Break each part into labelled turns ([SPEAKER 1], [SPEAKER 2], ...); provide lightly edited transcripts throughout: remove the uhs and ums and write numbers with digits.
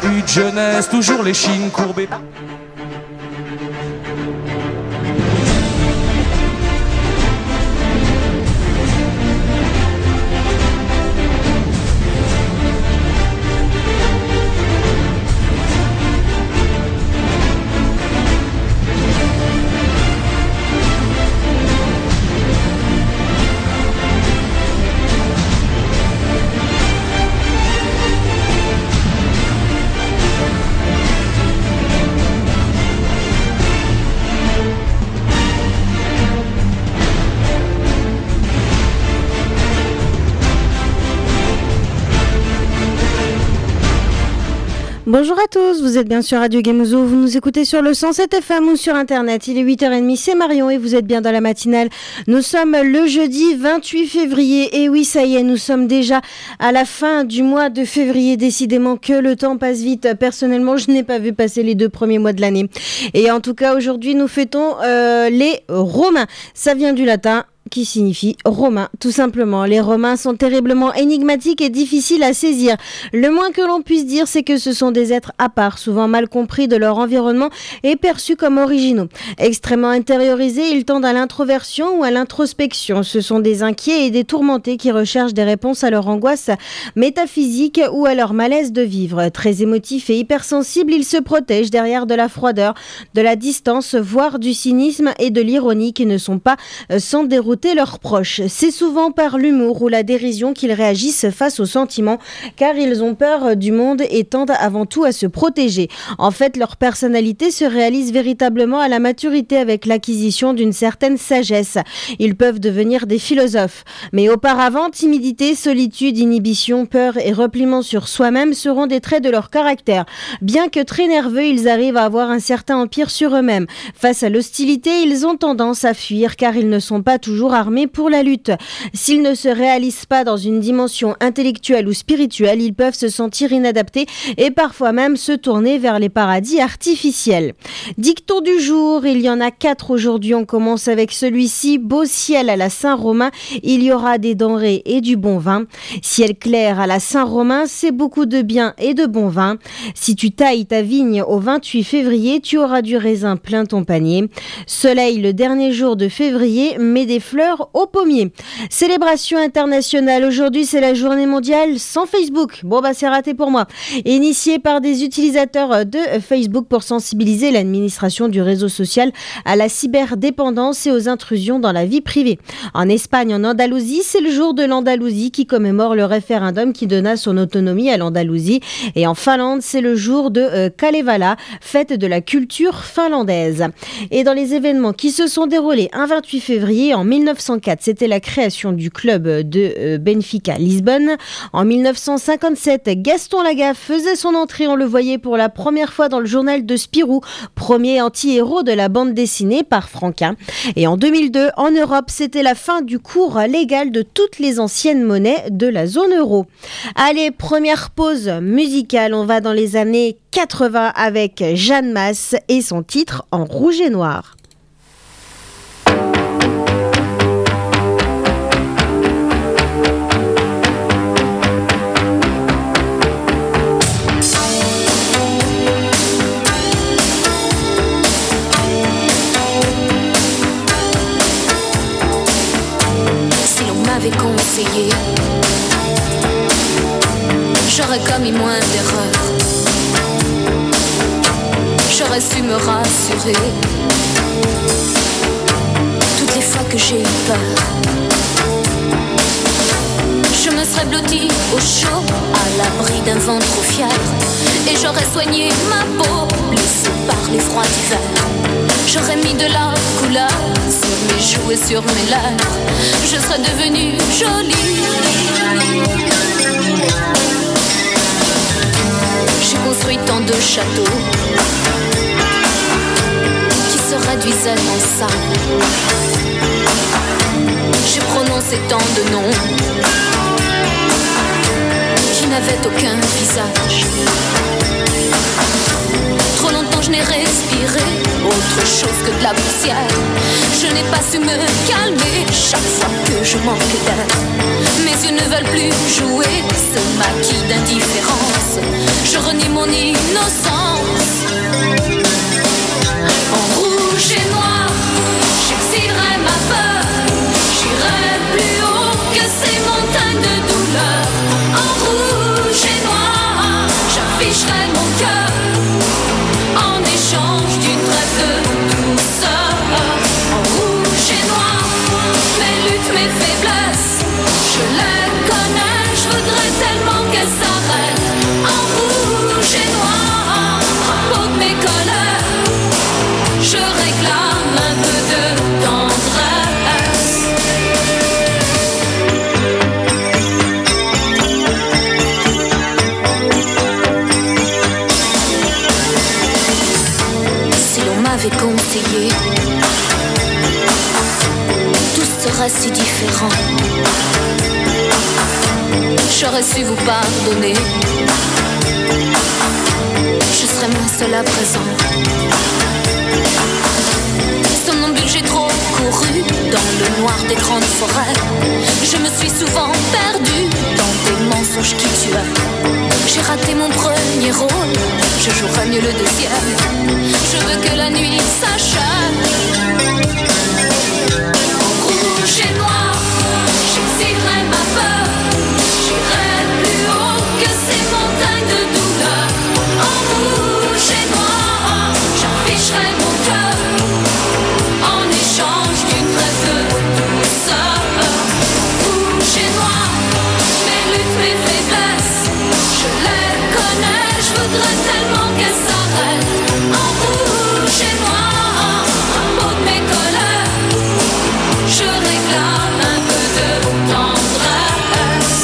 [SPEAKER 1] bahut de jeunesse, toujours les chines courbées.
[SPEAKER 2] Bonjour à tous, vous êtes bien sur Radio Gamouzo, vous nous écoutez sur le 107 FM ou sur internet, il est 8h30, c'est Marion et vous êtes bien dans la matinale. Nous sommes le jeudi 28 février et oui ça y est, nous sommes déjà à la fin du mois de février, décidément que le temps passe vite. Personnellement, je n'ai pas vu passer les 2 premiers mois de l'année. Et en tout cas, aujourd'hui, nous fêtons les Romains. Ça vient du latin, qui signifie romain, tout simplement. Les Romains sont terriblement énigmatiques et difficiles à saisir. Le moins que l'on puisse dire, c'est que ce sont des êtres à part, souvent mal compris de leur environnement et perçus comme originaux. Extrêmement intériorisés, ils tendent à l'introversion ou à l'introspection. Ce sont des inquiets et des tourmentés qui recherchent des réponses à leur angoisse métaphysique ou à leur malaise de vivre. Très émotifs et hypersensibles, ils se protègent derrière de la froideur, de la distance, voire du cynisme et de l'ironie qui ne sont pas sans dérouter leurs proches. C'est souvent par l'humour ou la dérision qu'ils réagissent face aux sentiments, car ils ont peur du monde et tendent avant tout à se protéger. En fait, leur personnalité se réalise véritablement à la maturité avec l'acquisition d'une certaine sagesse. Ils peuvent devenir des philosophes. Mais auparavant, timidité, solitude, inhibition, peur et repliement sur soi-même seront des traits de leur caractère. Bien que très nerveux, ils arrivent à avoir un certain empire sur eux-mêmes. Face à l'hostilité, ils ont tendance à fuir car ils ne sont pas toujours armés pour la lutte. S'ils ne se réalisent pas dans une dimension intellectuelle ou spirituelle, ils peuvent se sentir inadaptés et parfois même se tourner vers les paradis artificiels. Dicton du jour, il y en a 4 aujourd'hui. On commence avec celui-ci. Beau ciel à la Saint-Romain, il y aura des denrées et du bon vin. Ciel clair à la Saint-Romain, c'est beaucoup de bien et de bon vin. Si tu tailles ta vigne au 28 février, tu auras du raisin plein ton panier. Soleil le dernier jour de février, mets des fleurs au pommier. Célébration internationale. Aujourd'hui, c'est la journée mondiale sans Facebook. Bon, c'est raté pour moi. Initiée par des utilisateurs de Facebook pour sensibiliser l'administration du réseau social à la cyberdépendance et aux intrusions dans la vie privée. En Espagne, en Andalousie, c'est le jour de l'Andalousie qui commémore le référendum qui donna son autonomie à l'Andalousie. Et en Finlande, c'est le jour de Kalevala, fête de la culture finlandaise. Et dans les événements qui se sont déroulés un 28 février en 1904, c'était la création du club de Benfica Lisbonne. En 1957, Gaston Lagaffe faisait son entrée, on le voyait pour la première fois dans le journal de Spirou, premier anti-héros de la bande dessinée par Franquin. Et en 2002, en Europe, c'était la fin du cours légal de toutes les anciennes monnaies de la zone euro. Allez, première pause musicale, on va dans les années 80 avec Jeanne Masse et son titre En rouge et noir.
[SPEAKER 3] Conseillé, j'aurais commis moins d'erreurs, j'aurais su me rassurer toutes les fois que j'ai eu peur. Je me serais blottie au chaud à l'abri d'un vent trop fier et j'aurais soigné ma peau blessée par les froids d'hiver. J'aurais mis de la couleur sur mes joues et sur mes lèvres. Je serais devenue jolie. J'ai construit tant de châteaux qui se réduisaient en sable. J'ai prononcé tant de noms qui n'avaient aucun visage. Trop longtemps je n'ai respiré autre chose que de la poussière. Je n'ai pas su me calmer chaque fois que je manque d'air. Mes yeux ne veulent plus jouer ce maquis d'indifférence. Je renie mon innocence. En rouge et noir, j'exilerai ma peur. J'irai plus haut que ces montagnes de douleur. En rouge et noir, j'afficherai mon cœur en échange d'une trêve de douceur. En rouge et noir, mes luttes, mes faiblesses, je les connais, je voudrais tellement qu'elles s'arrêtent. En rouge et noir, à peau de mes colères, je réclame un peu de tendresse. Si l'on m'avait conseillé, tout serait si différent. J'aurais su vous pardonner. Je serais moins seule à présent. Somnambule, j'ai trop couru dans le noir des grandes forêts. Je me suis souvent perdue dans des mensonges qui tuaient. J'ai raté mon premier rôle, je jouerai mieux le deuxième. Je veux que la nuit s'achève. En rouge et noir, j'exilerai ma peur. J'irai plus haut que ces montagnes de douleur. En rouge et noir, j'afficherai mon cœur en échange d'une trêve de douceur. Rouge et noir, mes luttes, mes faiblesses, je les connais, je voudrais tellement qu'elles s'arrêtent. En rouge et noir, à peau de mes colères, je réclame un peu de tendresse.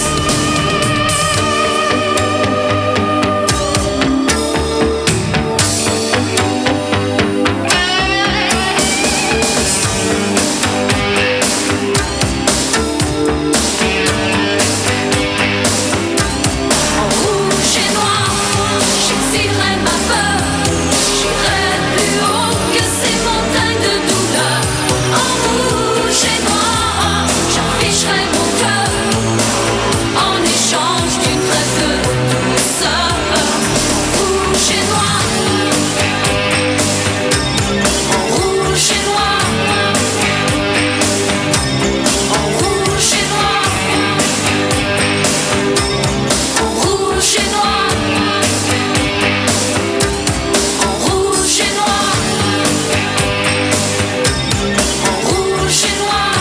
[SPEAKER 3] En rouge et noir, j'exilerai ma peur. J'irai plus haut que ces montagnes de douleur. En rouge et noir, j'afficherai mon cœur en échange d'une trêve de douceur. Rouge et noir, en rouge et noir, en rouge et noir, en rouge et noir, en rouge et noir, en rouge et noir,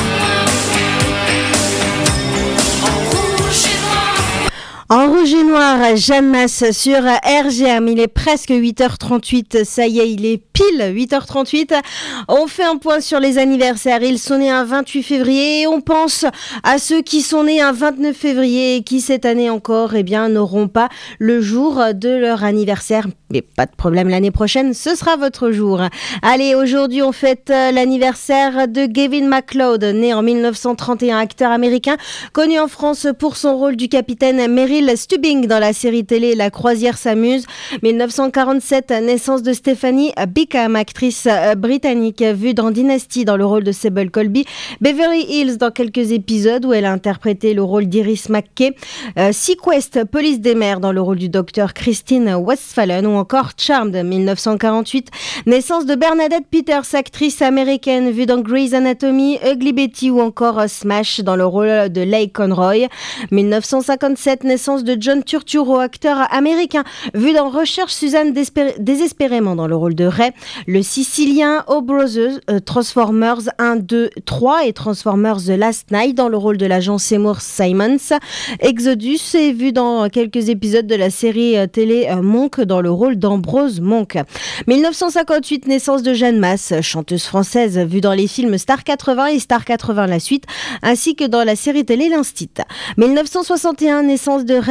[SPEAKER 3] en rouge et noir.
[SPEAKER 2] En rouge et noir, Jeanne Masse sur RGM. Il est presque 8h38. Ça y est, il est pile 8h38. On fait un point sur les anniversaires. Ils sont nés un 28 février et on pense à ceux qui sont nés un 29 février et qui cette année encore, n'auront pas le jour de leur anniversaire. Mais pas de problème, l'année prochaine, ce sera votre jour. Allez, aujourd'hui, on fête l'anniversaire de Gavin MacLeod, né en 1931, acteur américain, connu en France pour son rôle du capitaine Merrill Stubbing dans la série télé La Croisière s'amuse. 1947, naissance de Stephanie Beacham, actrice britannique, vue dans Dynasty dans le rôle de Sybil Colby, Beverly Hills dans quelques épisodes où elle a interprété le rôle d'Iris McKay, Sequest, Police des mers dans le rôle du docteur Christine Westphalen ou encore Charmed, 1948, naissance de Bernadette Peters, actrice américaine vue dans Grey's Anatomy, Ugly Betty ou encore Smash dans le rôle de Leigh Conroy. 1957, naissance de John Turturro, acteur américain vu dans Recherche Suzanne désespérément dans le rôle de Ray, le Sicilien O Brothers, Transformers 1, 2, 3 et Transformers The Last Night dans le rôle de l'agent Seymour Simons. Exodus est vu dans quelques épisodes de la série télé Monk dans le rôle d'Ambrose Monk. 1958, naissance de Jeanne Masse, chanteuse française vue dans les films Star 80 et Star 80 la suite, ainsi que dans la série télé L'Instit. 1961, naissance de Ray Don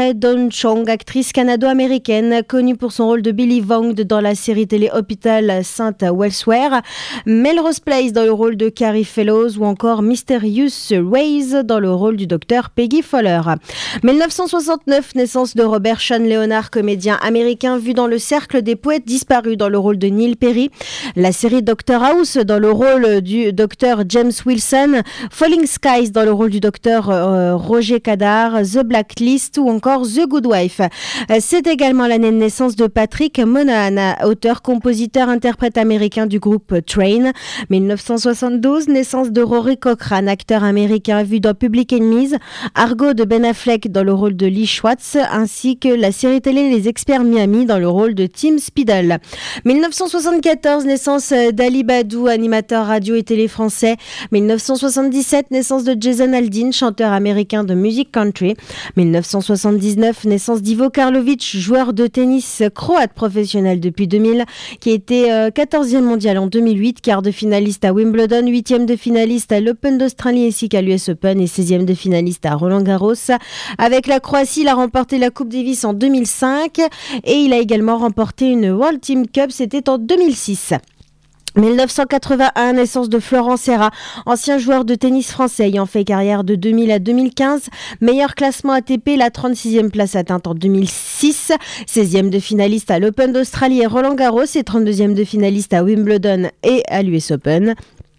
[SPEAKER 2] Eun Chong, actrice canado-américaine, connue pour son rôle de Billy Vong dans la série télé Hôpital Saint-Welsewhere, Melrose Place dans le rôle de Carrie Fellows ou encore Mysterious Ways dans le rôle du docteur Peggy Fowler. 1969, naissance de Robert Sean Leonard, comédien américain vu dans le cercle des poètes disparus dans le rôle de Neil Perry, la série Doctor House dans le rôle du docteur James Wilson, Falling Skies dans le rôle du docteur Roger Kadar, The Blacklist ou encore The Good Wife. C'est également l'année de naissance de Patrick Monahan, auteur, compositeur, interprète américain du groupe Train. 1972, naissance de Rory Cochrane, acteur américain vu dans Public Enemies, Argo de Ben Affleck dans le rôle de Lee Schwartz, ainsi que la série télé Les Experts Miami dans le rôle de Tim Spidell. 1974, naissance d'Ali Badou, animateur radio et télé français. 1977, naissance de Jason Aldean, chanteur américain de musique country. 1979, naissance d'Ivo Karlovic, joueur de tennis croate professionnel depuis 2000, qui était 14e mondial en 2008, quart de finaliste à Wimbledon, 8e de finaliste à l'Open d'Australie ainsi qu'à l'US Open et 16e de finaliste à Roland-Garros. Avec la Croatie, il a remporté la Coupe Davis en 2005 et il a également remporté une World Team Cup, c'était en 2006. 1981, naissance de Florent Serra, ancien joueur de tennis français ayant fait carrière de 2000 à 2015. Meilleur classement ATP, la 36e place atteinte en 2006. 16e de finaliste à l'Open d'Australie et Roland-Garros et 32e de finaliste à Wimbledon et à l'US Open.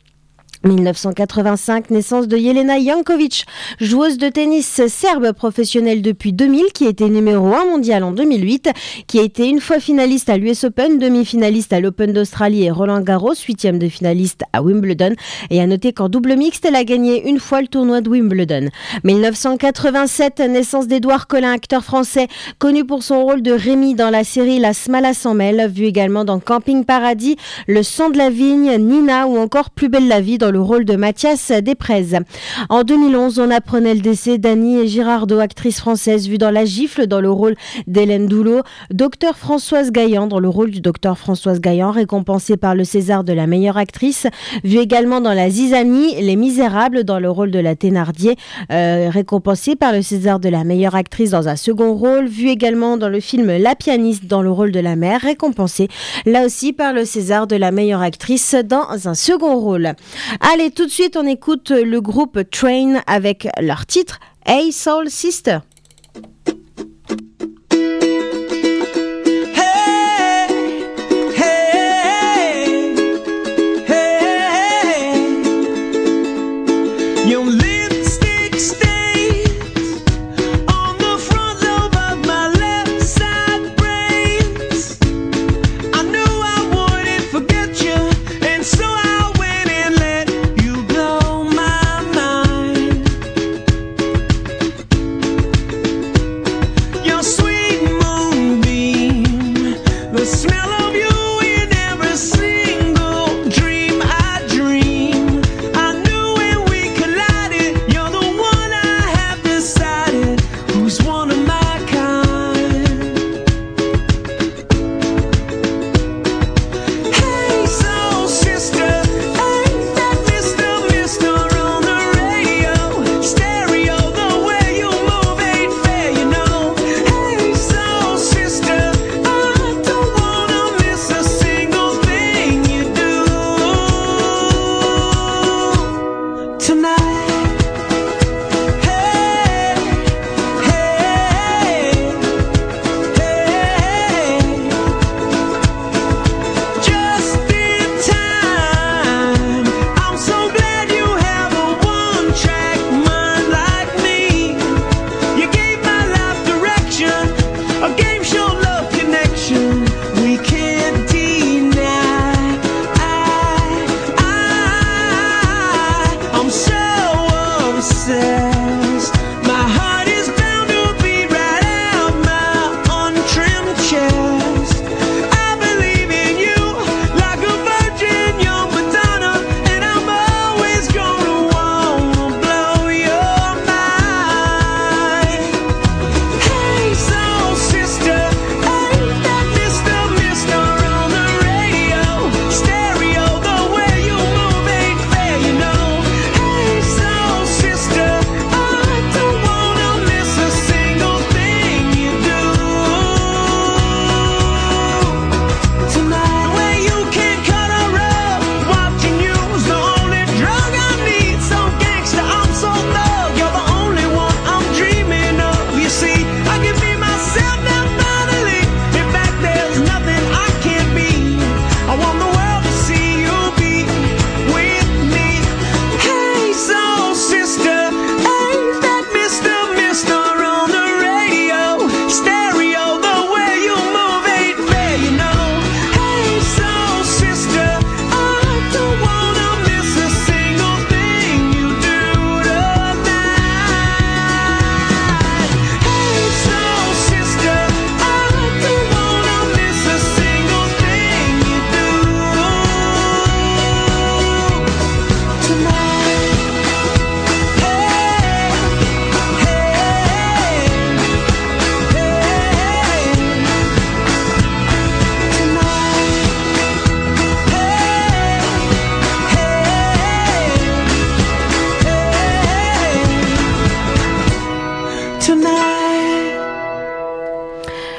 [SPEAKER 2] 1985, naissance de Jelena Janković, joueuse de tennis serbe professionnelle depuis 2000, qui était numéro 1 mondial en 2008, qui a été une fois finaliste à l'US Open, demi-finaliste à l'Open d'Australie et Roland-Garros, 8e de finaliste à Wimbledon. Et à noter qu'en double mixte, elle a gagné une fois le tournoi de Wimbledon. 1987, naissance d'Édouard Collin, acteur français, connu pour son rôle de Rémi dans la série La Smala sans mêle, vu également dans Camping Paradis, Le sang de la vigne, Nina ou encore Plus belle la vie dans le rôle de Mathias Desprez. En 2011, on apprenait le décès d'Annie Girardot, actrice française vue dans La Gifle dans le rôle d'Hélène Doulot, docteur Françoise Gaillan dans le rôle du docteur Françoise Gaillan, récompensée par le César de la meilleure actrice, vue également dans La Zizanie, Les Misérables dans le rôle de la Thénardier, récompensée par le César de la meilleure actrice dans un second rôle, vue également dans le film La Pianiste dans le rôle de la mère, récompensée là aussi par le César de la meilleure actrice dans un second rôle. Allez, tout de suite, on écoute le groupe Train avec leur titre Hey Soul Sister.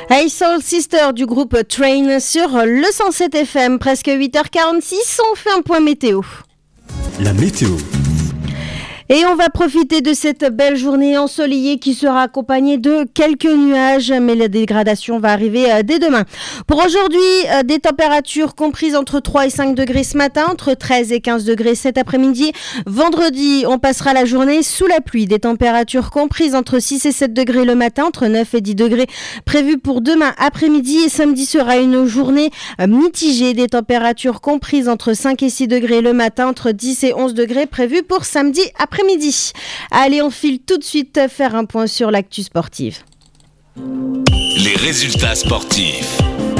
[SPEAKER 2] Hey Soul Sister du groupe Train sur le 107 FM, presque 8h46, on fait un point météo.
[SPEAKER 4] La météo.
[SPEAKER 2] Et on va profiter de cette belle journée ensoleillée qui sera accompagnée de quelques nuages, mais la dégradation va arriver dès demain. Pour aujourd'hui, des températures comprises entre 3 et 5 degrés ce matin, entre 13 et 15 degrés cet après-midi. Vendredi, on passera la journée sous la pluie. Des températures comprises entre 6 et 7 degrés le matin, entre 9 et 10 degrés prévues pour demain après-midi. Et samedi sera une journée mitigée. Des températures comprises entre 5 et 6 degrés le matin, entre 10 et 11 degrés prévues pour samedi après-midi. Allez, on file tout de suite faire un point sur l'actu sportive.
[SPEAKER 5] Les résultats sportifs.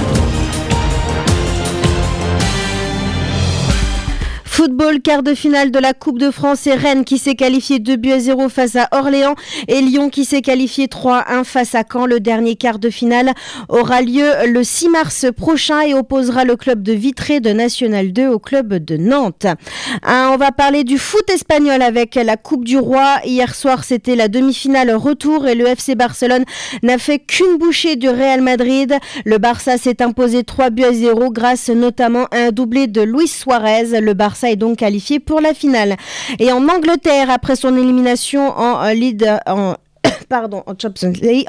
[SPEAKER 2] Football, quart de finale de la Coupe de France et Rennes qui s'est qualifié 2-0 face à Orléans et Lyon qui s'est qualifié 3-1 face à Caen. Le dernier quart de finale aura lieu le 6 mars prochain et opposera le club de Vitré de National 2 au club de Nantes. On va parler du foot espagnol avec la Coupe du Roi. Hier soir, c'était la demi-finale retour et le FC Barcelone n'a fait qu'une bouchée du Real Madrid. Le Barça s'est imposé 3-0 grâce notamment à un doublé de Luis Suarez. Le Barça est donc qualifié pour la finale. Et en Angleterre, après son élimination en Champions League,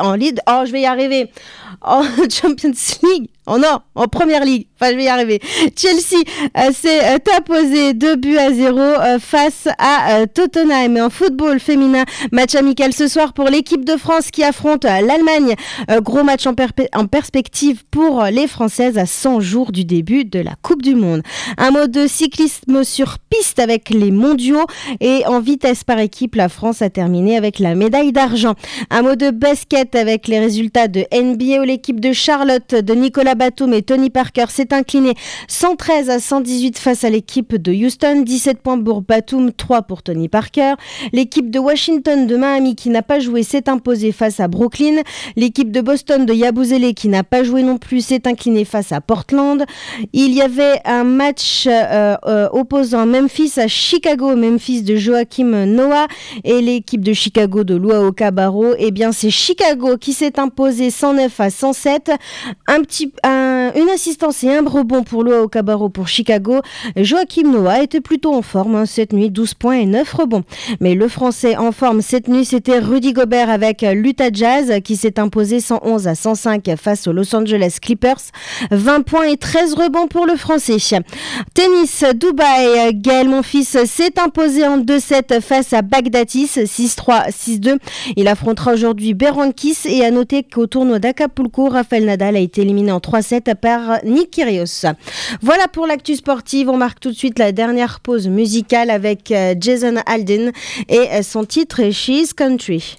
[SPEAKER 2] en Champions League, en Première Ligue, je vais y arriver. Chelsea s'est imposé 2-0 face à Tottenham. Et en football féminin, match amical ce soir pour l'équipe de France qui affronte l'Allemagne. Gros match en perspective pour les Françaises à 100 jours du début de la Coupe du Monde. Un mot de cyclisme sur piste avec les mondiaux et en vitesse par équipe, la France a terminé avec la médaille d'argent. Un mot de basket avec les résultats de NBA où l'équipe de Charlotte de Nicolas Batum et Tony Parker s'est inclinée 113-118 face à l'équipe de Houston. 17 points pour Batum, 3 pour Tony Parker. L'équipe de Washington de Miami qui n'a pas joué s'est imposée face à Brooklyn. L'équipe de Boston de Yabusele qui n'a pas joué non plus s'est inclinée face à Portland. Il y avait un match opposant Memphis à Chicago. Memphis de Joachim Noah et l'équipe de Chicago de Luau Cabarro. Eh bien, c'est Chicago qui s'est imposé 109-107. Une assistance et un rebond pour Luau Cabarro pour Chicago. Joachim Noah était plutôt en forme cette nuit, 12 points et 9 rebonds. Mais le Français en forme cette nuit, c'était Rudy Gobert avec l'Utah Jazz qui s'est imposé 111-105 face aux Los Angeles Clippers. 20 points et 13 rebonds pour le Français. Tennis, Dubaï, Gaël Monfils s'est imposé en 2-7 face à Baghdatis, 6-3, 6-2. Il affrontera aujourd'hui Berankis et à noter qu'au tournoi d'Acapulco, Rafael Nadal a été éliminé en 3-7 par Nick Kyrgios. Voilà pour l'actu sportive. On marque tout de suite la dernière pause musicale avec Jason Aldean et son titre She's Country.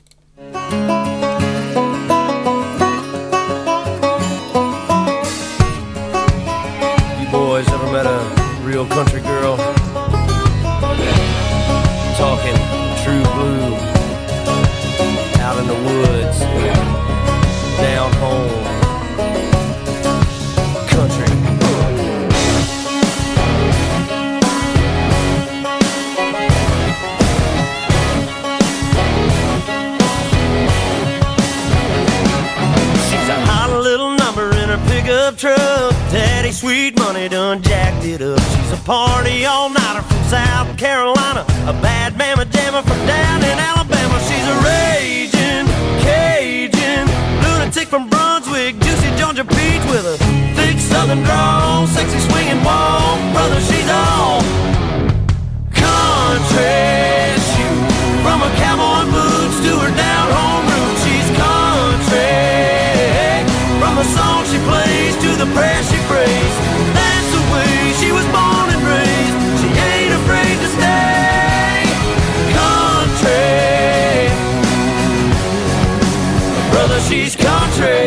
[SPEAKER 1] You boys ever met a real country girl? Talking true blue, out in the woods, down home, country. She's a hot little number in her pickup truck. Daddy sweet money done jacked it up. She's a party all-nighter from South Carolina, a bad mama jammer from down in Alabama. She's a raging Cajun lunatic from Brunswick, juicy Georgia peach with a thick southern drawl, sexy swinging walk. Brother, she's all country. She, from her cowboy boots to her down home roots, she's country. From the song she plays to the prayer she prays, that's the way she was born and raised. She ain't afraid to stay country. Brother, she's country.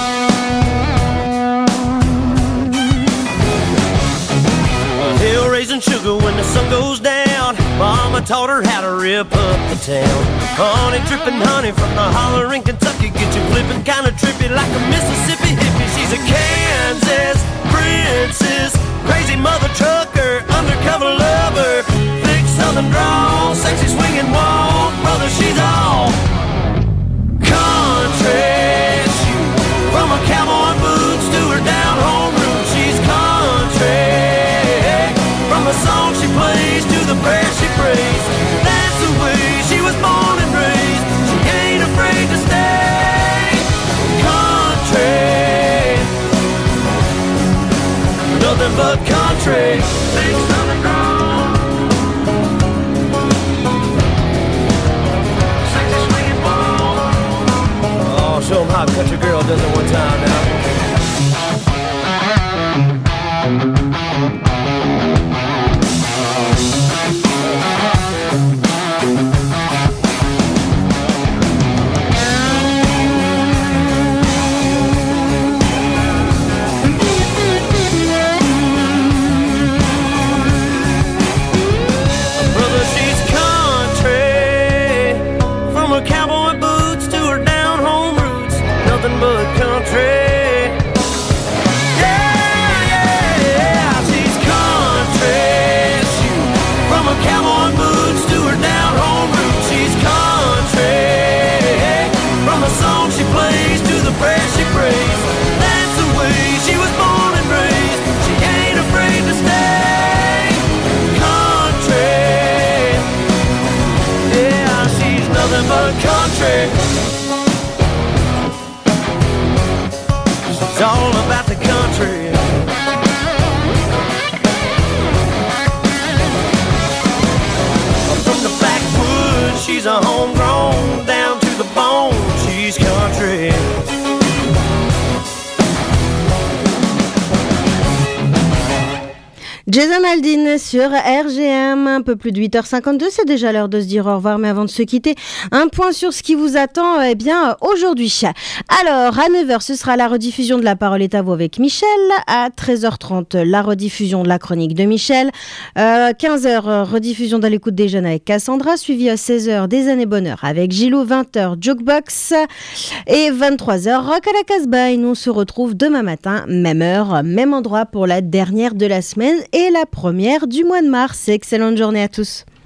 [SPEAKER 1] Hill raising sugar when the sun goes down. Mama taught her how to rip up the town. Honey dripping honey from the holler in Kentucky, get you flipping kinda trippy like a Mississippi hippie. She's a Kansas princess, crazy mother trucker, undercover lover, thick southern drawl, sexy swinging walk. Brother, she's all country. She, from a cowboy girl does it one time now. Brother, she's country, from her cowboy boots to her down home roots, nothing but country. Cowboy boots to her down home roots. She's country, from the song she plays to the prayer she prays. That's the way she was born and raised. She ain't afraid to stay country. Yeah, she's nothing but country. She's all about the country. She's a homegrown, down to the bone, she's country.
[SPEAKER 2] Jason Aldean sur RGM, un peu plus de 8h52, c'est déjà l'heure de se dire au revoir, mais avant de se quitter, un point sur ce qui vous attend aujourd'hui. Alors, à 9h, ce sera la rediffusion de La Parole est à vous avec Michel, à 13h30, la rediffusion de la chronique de Michel, 15h, rediffusion d'À l'écoute des jeunes avec Cassandra, suivi à 16h des années bonheur avec Gilou, 20h, Jukebox, et 23h, Rock à la Casbah. Et nous on se retrouve demain matin, même heure, même endroit pour la dernière de la semaine et la première du mois de mars. Excellente journée à tous.